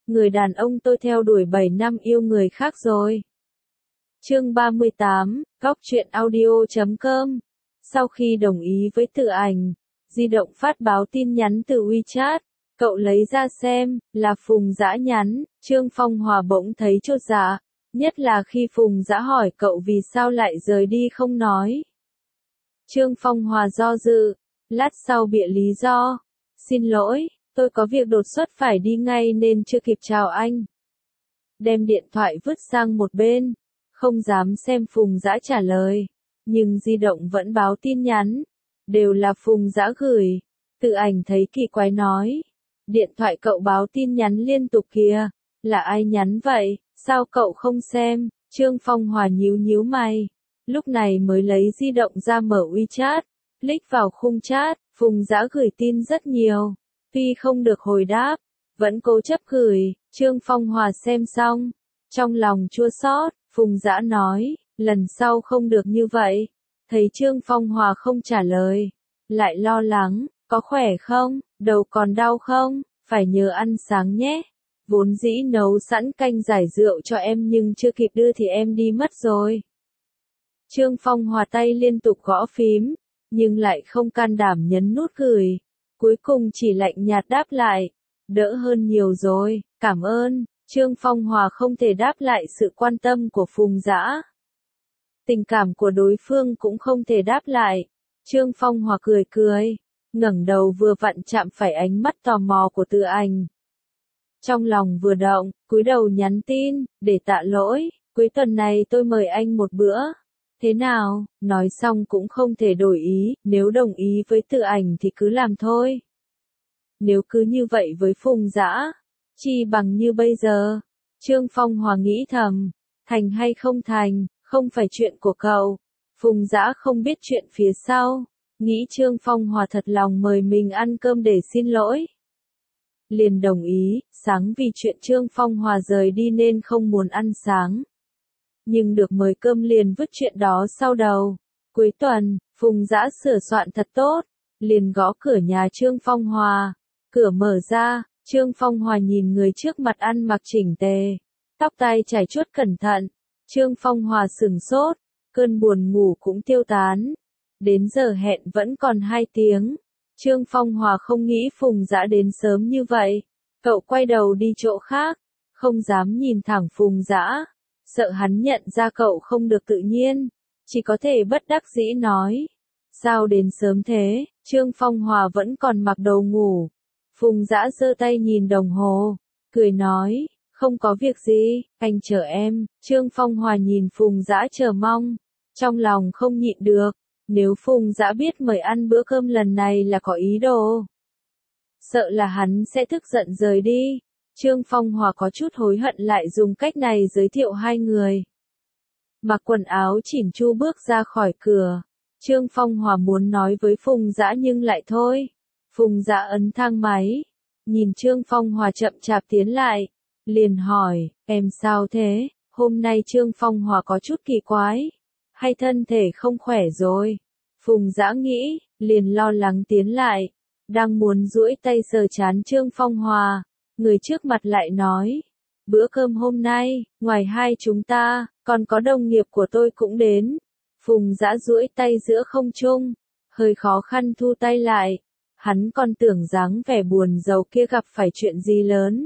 người đàn ông tôi theo đuổi 7 năm yêu người khác rồi. Chương 38, Góc truyện audio.com. Sau khi đồng ý với Tự Ảnh, di động phát báo tin nhắn từ WeChat. Cậu lấy ra xem, là Phùng Dã nhắn. Trương Phong Hòa bỗng thấy chột dạ, nhất là khi Phùng Dã hỏi cậu vì sao lại rời đi không nói. Trương Phong Hòa do dự, lát sau bịa lý do. Xin lỗi, tôi có việc đột xuất phải đi ngay nên chưa kịp chào anh. Đem điện thoại vứt sang một bên, không dám xem Phùng Dã trả lời, nhưng di động vẫn báo tin nhắn, đều là Phùng Dã gửi. Tự Ảnh thấy kỳ quái nói, điện thoại cậu báo tin nhắn liên tục kìa, là ai nhắn vậy, sao cậu không xem? Trương Phong Hòa nhíu nhíu mày, lúc này mới lấy di động ra mở WeChat, click vào khung chat. Phùng Dã gửi tin rất nhiều, tuy không được hồi đáp, vẫn cố chấp gửi. Trương Phong Hòa xem xong, trong lòng chua xót. Phùng Dã nói, lần sau không được như vậy. Thấy Trương Phong Hòa không trả lời, lại lo lắng, có khỏe không, đầu còn đau không, phải nhớ ăn sáng nhé. Vốn dĩ nấu sẵn canh giải rượu cho em nhưng chưa kịp đưa thì em đi mất rồi. Trương Phong Hòa tay liên tục gõ phím, nhưng lại không can đảm nhấn nút gửi. Cuối cùng chỉ lạnh nhạt đáp lại, đỡ hơn nhiều rồi, cảm ơn. Trương Phong Hòa không thể đáp lại sự quan tâm của Phùng Dã. Tình cảm của đối phương cũng không thể đáp lại. Trương Phong Hòa cười cười, ngẩng đầu vừa vặn chạm phải ánh mắt tò mò của Tự Ảnh. Trong lòng vừa động, cúi đầu nhắn tin, để tạ lỗi, cuối tuần này tôi mời anh một bữa. Thế nào? Nói xong cũng không thể đổi ý, nếu đồng ý với Tự Ảnh thì cứ làm thôi. Nếu cứ như vậy với Phùng Dã, chi bằng như bây giờ. Trương Phong Hòa nghĩ thầm, thành hay không thành, không phải chuyện của cậu. Phùng Dã không biết chuyện phía sau, nghĩ Trương Phong Hòa thật lòng mời mình ăn cơm để xin lỗi. Liền đồng ý, sáng vì chuyện Trương Phong Hòa rời đi nên không muốn ăn sáng. Nhưng được mời cơm liền vứt chuyện đó sau đầu. Cuối tuần, Phùng Dã sửa soạn thật tốt, liền gõ cửa nhà Trương Phong Hòa. Cửa mở ra, Trương Phong Hòa nhìn người trước mặt ăn mặc chỉnh tề, tóc tai chải chuốt cẩn thận. Trương Phong Hòa sửng sốt, cơn buồn ngủ cũng tiêu tán. Đến giờ hẹn vẫn còn 2 tiếng. Trương Phong Hòa không nghĩ Phùng Dã đến sớm như vậy. Cậu quay đầu đi chỗ khác, không dám nhìn thẳng Phùng Dã, sợ hắn nhận ra cậu không được tự nhiên, chỉ có thể bất đắc dĩ nói. Sao đến sớm thế? Trương Phong Hòa vẫn còn mặc đồ ngủ. Phùng Dã giơ tay nhìn đồng hồ, cười nói, không có việc gì, anh chờ em. Trương Phong Hòa nhìn Phùng Dã chờ mong, trong lòng không nhịn được, nếu Phùng Dã biết mời ăn bữa cơm lần này là có ý đồ, sợ là hắn sẽ tức giận rời đi. Trương Phong Hòa có chút hối hận lại dùng cách này giới thiệu hai người. Mặc quần áo chỉn chu bước ra khỏi cửa, Trương Phong Hòa muốn nói với Phùng Dã nhưng lại thôi. Phùng Dã ấn thang máy, nhìn Trương Phong Hòa chậm chạp tiến lại, liền hỏi, em sao thế? Hôm nay Trương Phong Hòa có chút kỳ quái, hay thân thể không khỏe rồi? Phùng Dã nghĩ, liền lo lắng tiến lại, đang muốn duỗi tay sờ trán Trương Phong Hòa, người trước mặt lại nói, bữa cơm hôm nay, ngoài hai chúng ta, còn có đồng nghiệp của tôi cũng đến. Phùng Dã duỗi tay giữa không trung, hơi khó khăn thu tay lại. Hắn còn tưởng dáng vẻ buồn rầu kia gặp phải chuyện gì lớn.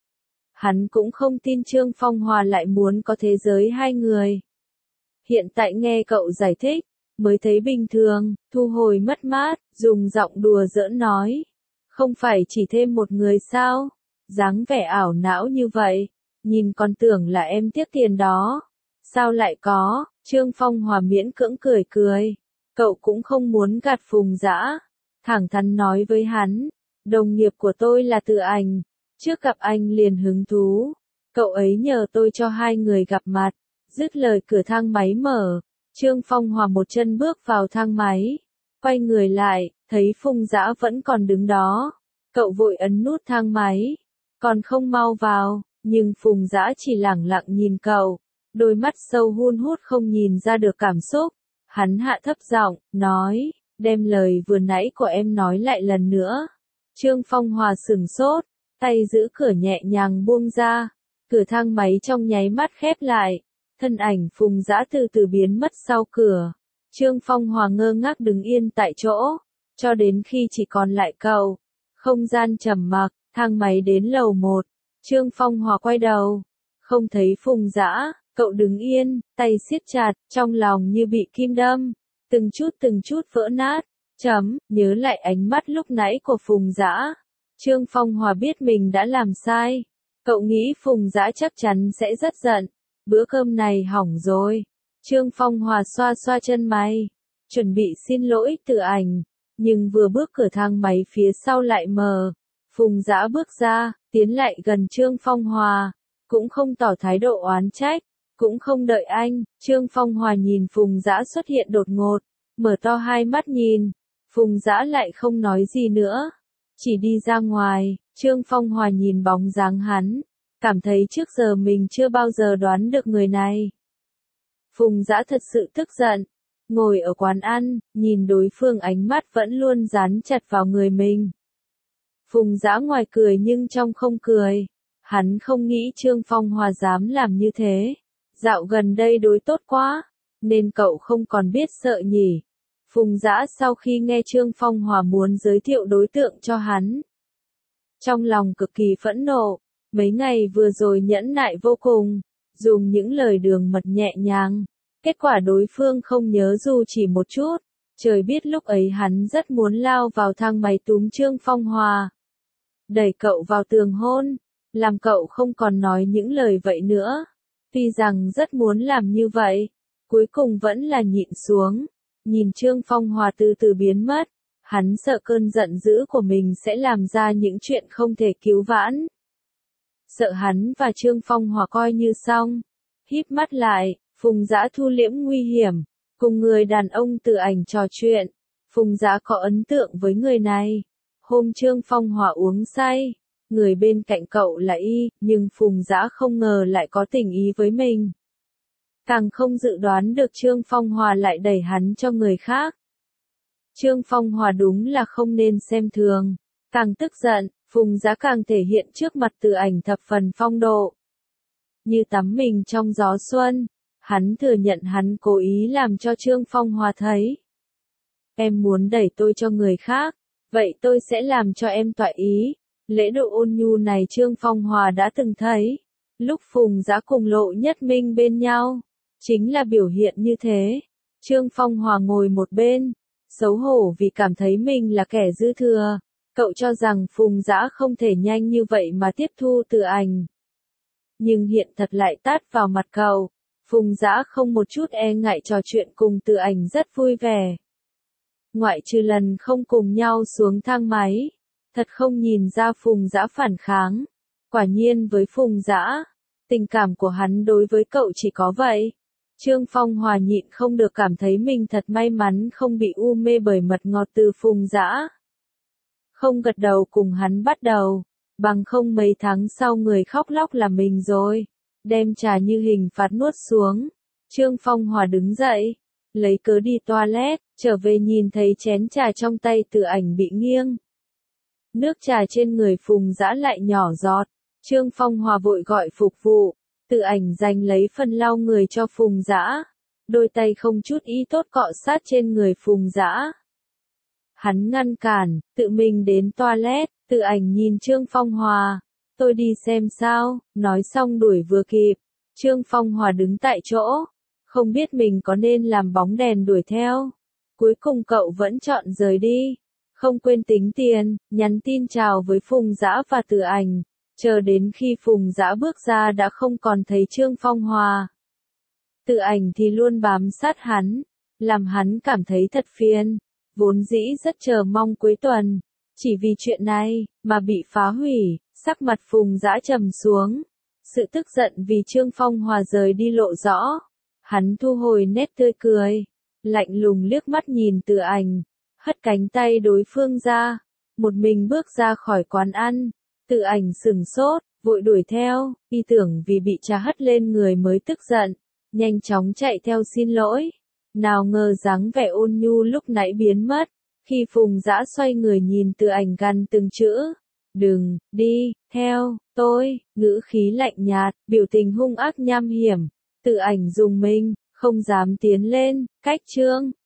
Hắn cũng không tin Trương Phong Hòa lại muốn có thế giới hai người. Hiện tại nghe cậu giải thích, mới thấy bình thường, thu hồi mất mát, dùng giọng đùa giỡn nói. Không phải chỉ thêm một người sao? Dáng vẻ ảo não như vậy, nhìn còn tưởng là em tiếc tiền đó. Sao lại có? Trương Phong Hòa miễn cưỡng cười cười. Cậu cũng không muốn gạt Phùng Dã, thẳng thắn nói với hắn, đồng nghiệp của tôi là Tự Ảnh, trước gặp anh liền hứng thú, cậu ấy nhờ tôi cho hai người gặp mặt. Dứt lời cửa thang máy mở, Trương Phong Hòa một chân bước vào thang máy, quay người lại, thấy Phùng Dã vẫn còn đứng đó. Cậu vội ấn nút thang máy, còn không mau vào, nhưng Phùng Dã chỉ lẳng lặng nhìn cậu, đôi mắt sâu hun hút không nhìn ra được cảm xúc. Hắn hạ thấp giọng, nói, đem lời vừa nãy của em nói lại lần nữa. Trương Phong Hòa sửng sốt, tay giữ cửa nhẹ nhàng buông ra, cửa thang máy trong nháy mắt khép lại, thân ảnh Phùng Dã từ từ biến mất sau cửa. Trương Phong Hòa ngơ ngác đứng yên tại chỗ, cho đến khi chỉ còn lại cậu. Không gian trầm mặc, thang máy đến lầu 1, Trương Phong Hòa quay đầu, không thấy Phùng Dã, cậu đứng yên, tay siết chặt, trong lòng như bị kim đâm, từng chút vỡ nát. Nhớ lại ánh mắt lúc nãy của Phùng Dã, Trương Phong Hòa biết mình đã làm sai. Cậu nghĩ Phùng Dã chắc chắn sẽ rất giận, bữa cơm này hỏng rồi. Trương Phong Hòa xoa xoa chân mày, chuẩn bị xin lỗi Từ Ảnh, nhưng vừa bước cửa thang máy phía sau lại mở. Phùng Dã bước ra, tiến lại gần Trương Phong Hòa, cũng không tỏ thái độ oán trách, cũng không đợi anh. Trương Phong Hòa nhìn Phùng Dã xuất hiện đột ngột, mở to hai mắt nhìn. Phùng Dã lại không nói gì nữa, chỉ đi ra ngoài. Trương Phong Hòa nhìn bóng dáng hắn, cảm thấy trước giờ mình chưa bao giờ đoán được người này. Phùng Dã thật sự tức giận, ngồi ở quán ăn, nhìn đối phương ánh mắt vẫn luôn dán chặt vào người mình. Phùng Dã ngoài cười nhưng trong không cười, hắn không nghĩ Trương Phong Hòa dám làm như thế. Dạo gần đây đối tốt quá, nên cậu không còn biết sợ nhỉ. Phùng Dã sau khi nghe Trương Phong Hòa muốn giới thiệu đối tượng cho hắn, trong lòng cực kỳ phẫn nộ, mấy ngày vừa rồi nhẫn nại vô cùng, dùng những lời đường mật nhẹ nhàng, kết quả đối phương không nhớ dù chỉ một chút. Trời biết lúc ấy hắn rất muốn lao vào thang máy túm Trương Phong Hòa, đẩy cậu vào tường hôn, làm cậu không còn nói những lời vậy nữa. Tuy rằng rất muốn làm như vậy, cuối cùng vẫn là nhịn xuống, nhìn Trương Phong Hòa từ từ biến mất. Hắn sợ cơn giận dữ của mình sẽ làm ra những chuyện không thể cứu vãn. Sợ hắn và Trương Phong Hòa coi như xong. Híp mắt lại, Phùng Dã thu liễm nguy hiểm, cùng người đàn ông Từ Ảnh trò chuyện. Phùng Dã có ấn tượng với người này. Hôm Trương Phong Hòa uống say, người bên cạnh cậu là Y, nhưng Phùng Dã không ngờ lại có tình ý với mình. Càng không dự đoán được Trương Phong Hòa lại đẩy hắn cho người khác. Trương Phong Hòa đúng là không nên xem thường. Càng tức giận, Phùng Dã càng thể hiện trước mặt Từ Ảnh thập phần phong độ. Như tắm mình trong gió xuân, hắn thừa nhận hắn cố ý làm cho Trương Phong Hòa thấy. Em muốn đẩy tôi cho người khác, vậy tôi sẽ làm cho em toại ý. Lễ độ ôn nhu này Trương Phong Hòa đã từng thấy. Lúc Phùng Dã cùng Lộ Nhất Minh bên nhau, chính là biểu hiện như thế. Trương Phong Hòa ngồi một bên, xấu hổ vì cảm thấy mình là kẻ dư thừa. Cậu cho rằng Phùng Dã không thể nhanh như vậy mà tiếp thu Từ Ảnh. Nhưng hiện thật lại tát vào mặt cậu. Phùng Dã không một chút e ngại trò chuyện cùng Từ Ảnh rất vui vẻ. Ngoại trừ lần không cùng nhau xuống thang máy, thật không nhìn ra Phùng Dã phản kháng. Quả nhiên với Phùng Dã, tình cảm của hắn đối với cậu chỉ có vậy. Trương Phong Hòa nhịn không được cảm thấy mình thật may mắn không bị u mê bởi mật ngọt từ Phùng Dã. Không gật đầu cùng hắn bắt đầu, bằng không mấy tháng sau người khóc lóc là mình rồi. Đem trà như hình phạt nuốt xuống. Trương Phong Hòa đứng dậy, lấy cớ đi toilet, trở về nhìn thấy chén trà trong tay Từ Ảnh bị nghiêng. Nước trà trên người Phùng Dã lại nhỏ giọt. Trương Phong Hòa vội gọi phục vụ. Từ Ảnh giành lấy phần lau người cho Phùng Dã, đôi tay không chút ý tốt cọ sát trên người Phùng Dã. Hắn ngăn cản, tự mình đến toilet. Từ Ảnh nhìn Trương Phong Hòa, tôi đi xem sao, nói xong đuổi vừa kịp. Trương Phong Hòa đứng tại chỗ, không biết mình có nên làm bóng đèn đuổi theo. Cuối cùng cậu vẫn chọn rời đi, không quên tính tiền, nhắn tin chào với Phùng Dã và Từ Ảnh. Chờ đến khi Phùng Dã bước ra đã không còn thấy Trương Phong Hòa. Từ Ảnh thì luôn bám sát hắn, làm hắn cảm thấy thật phiền. Vốn dĩ rất chờ mong cuối tuần, chỉ vì chuyện này mà bị phá hủy. Sắc mặt Phùng Dã trầm xuống, sự tức giận vì Trương Phong Hòa rời đi lộ rõ. Hắn thu hồi nét tươi cười, lạnh lùng liếc mắt nhìn Từ Ảnh, hất cánh tay đối phương ra, một mình bước ra khỏi quán ăn. Từ Ảnh sừng sốt, vội đuổi theo, y tưởng vì bị trà hất lên người mới tức giận, nhanh chóng chạy theo xin lỗi. Nào ngờ dáng vẻ ôn nhu lúc nãy biến mất, khi Phùng Dã xoay người nhìn Từ Ảnh gằn từng chữ, Đừng, đi, theo, tôi, ngữ khí lạnh nhạt, biểu tình hung ác nham hiểm. Tự ảnh dùng mình, không dám tiến lên, cách Trương